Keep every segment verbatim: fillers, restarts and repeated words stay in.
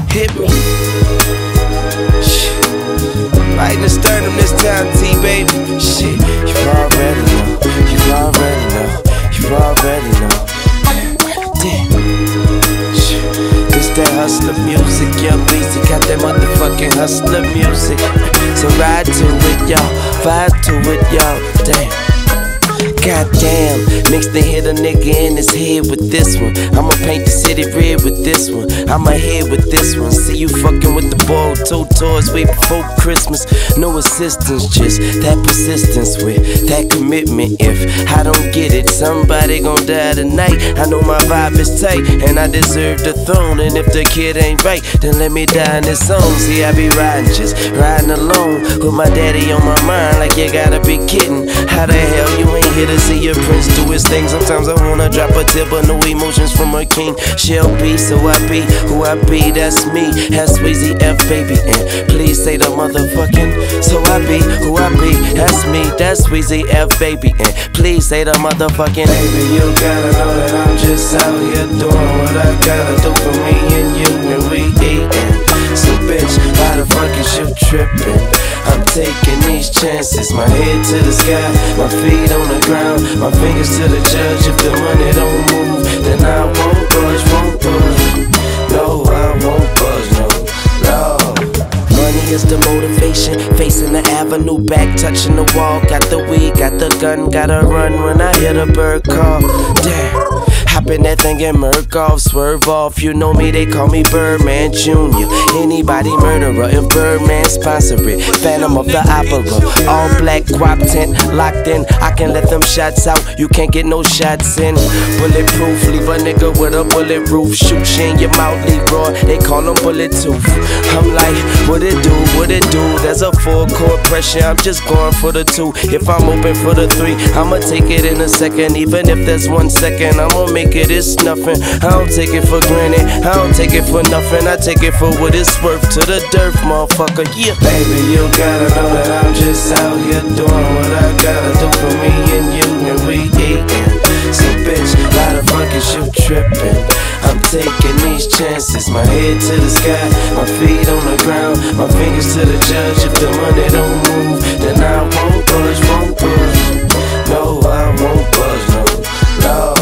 Hit me. Shit. Right in the sternum this time, T, baby. Shit, you already know. You already know. You already know. Damn. Shit. This that hustler music, Young Weezy got that motherfucking hustler music. So ride to it, y'all. Vibe to it, y'all. Damn. Goddamn, mixed and hit a nigga in his head with this one. I'ma paint the city red with this one. I'ma hit with this one. See you fucking with the ball, two toys way before Christmas. No assistance, just that persistence with that commitment. If I don't get it, somebody gon' die tonight. I know my vibe is tight, and I deserve the throne. And if the kid ain't right, then let me die in this song. See, I be riding, just riding alone with my daddy on my mind. Like you gotta be kidding. How the hell you ain't here to see your prince do his thing? Sometimes I wanna drop a tip, but no emotions from a king. She'll be, so I be who I be, that's me. That's Weezy F, baby, and please say the motherfucking. So I be who I be, that's me. That's Weezy F, baby, and please say the motherfucking. Baby, you gotta know that I'm just out here doing what I gotta do for me and you, and we eatin'. So bitch, why the fuck is you trippin'? I'm taking these chances, my head to the sky, my feet on the ground, my fingers to the judge. If the money don't move, then I won't budge, won't budge. No, I won't budge, no, no. Money is the motivation, facing the avenue, back touching the wall. Got the weed, got the gun, gotta run when I hear the bird call. Damn. Hop in that thing and murk off, swerve off. You know me, they call me Birdman Junior Anybody murderer, if Birdman sponsor it. Phantom of the Opera, all black guap tent, locked in. I can let them shots out, you can't get no shots in. Bulletproof, leave a nigga with a bullet roof. Shoot you in your mouth, Leroy, they call him Bullet Tooth. I'm like, what it do, what it do? There's a full court pressure, I'm just going for the two. If I'm open for the three, I'ma take it in a second. Even if there's one second, I'ma make Make it, it's nothing. I don't take it for granted, I don't take it for nothing. I take it for what it's worth to the dirt, motherfucker, yeah. Baby, you gotta know that I'm just out here doing what I gotta do for me and you, and we eatin'. So bitch, why the fuck is you trippin'? I'm taking these chances, my head to the sky, my feet on the ground, my fingers to the judge. If the money don't move, then I won't budge, won't budge. No, I won't budge, no, no.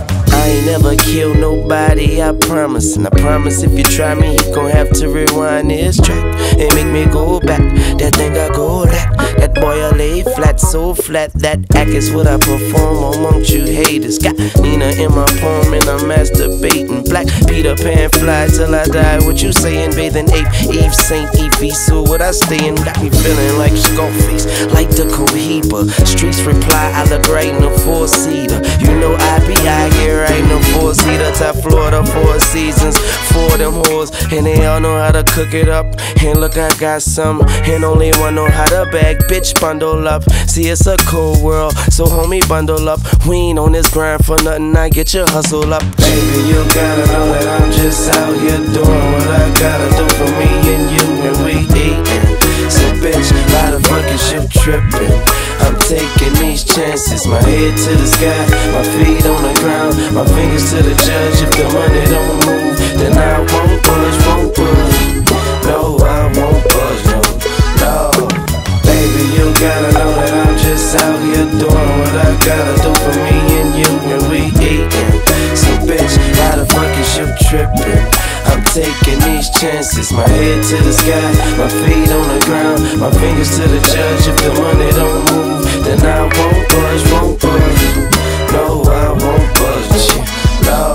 I ain't never killed nobody, I promise. And I promise if you try me, you gon' have to rewind this track and make me go back. That thing I go that, that boy I lay flat, so flat. That act is what I perform amongst you haters. Got Nina in my poem and I'm masturbating. Black Peter Pan fly till I die. What you saying, bathing ape, Eve, Saint Evie. So what I stayin' got me feeling like Scarface, like the Cohiba. Streets reply, I look right in the four-seater. You know I be out here right in the four-seater, top Florida, four seasons, for them whores. And they all know how to cook it up. And look, I got some, and only one know how to bag. Bitch, bundle up. See, it's a cold world, so homie, bundle up. We ain't on this grind for nothing, I get your hustle up. Baby, you gotta know that I'm just out here doing what I gotta do for me and you, and we eatin'. So bitch, why the fuck is you trippin'? I'm taking these chances, my head to the sky, my feet on the ground, my fingers to the judge. If the money don't move, then I won't budge, won't budge. No, I won't budge, no, no. Baby, you gotta know that I'm just out here doing what I gotta do for me and you, and we eatin'. So bitch, why the fuck is you trippin'? I'm taking these chances, my head to the sky, my feet on the ground, my fingers to the judge. If the money don't move, then I won't budge, won't budge. No, I won't budge, no.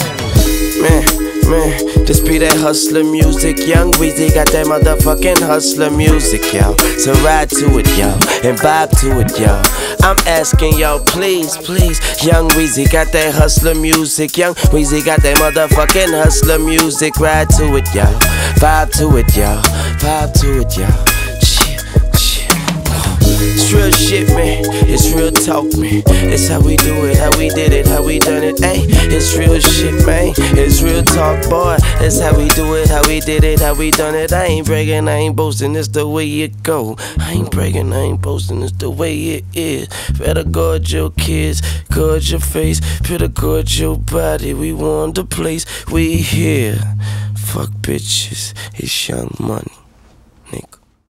Man, man, this be that hustler music. Young Weezy got that motherfucking hustler music, y'all. So ride to it, y'all, and vibe to it, y'all. I'm asking y'all, please, please. Young Weezy got that hustler music. Young Weezy got that motherfucking hustler music. Ride to it, y'all. Vibe to it, y'all. Vibe to it, y'all. It's real shit, man. It's real talk, man. It's how we do it, how we did it, how we done it, ayy. It's real shit, man. It's real talk, boy. It's how we do it, how we did it, how we done it. I ain't bragging, I ain't boasting, it's the way it go. I ain't bragging, I ain't boasting, it's the way it is. Better guard your kids, guard your face, better guard your body. We want the place, we here. fuck bitches, it's Young Money.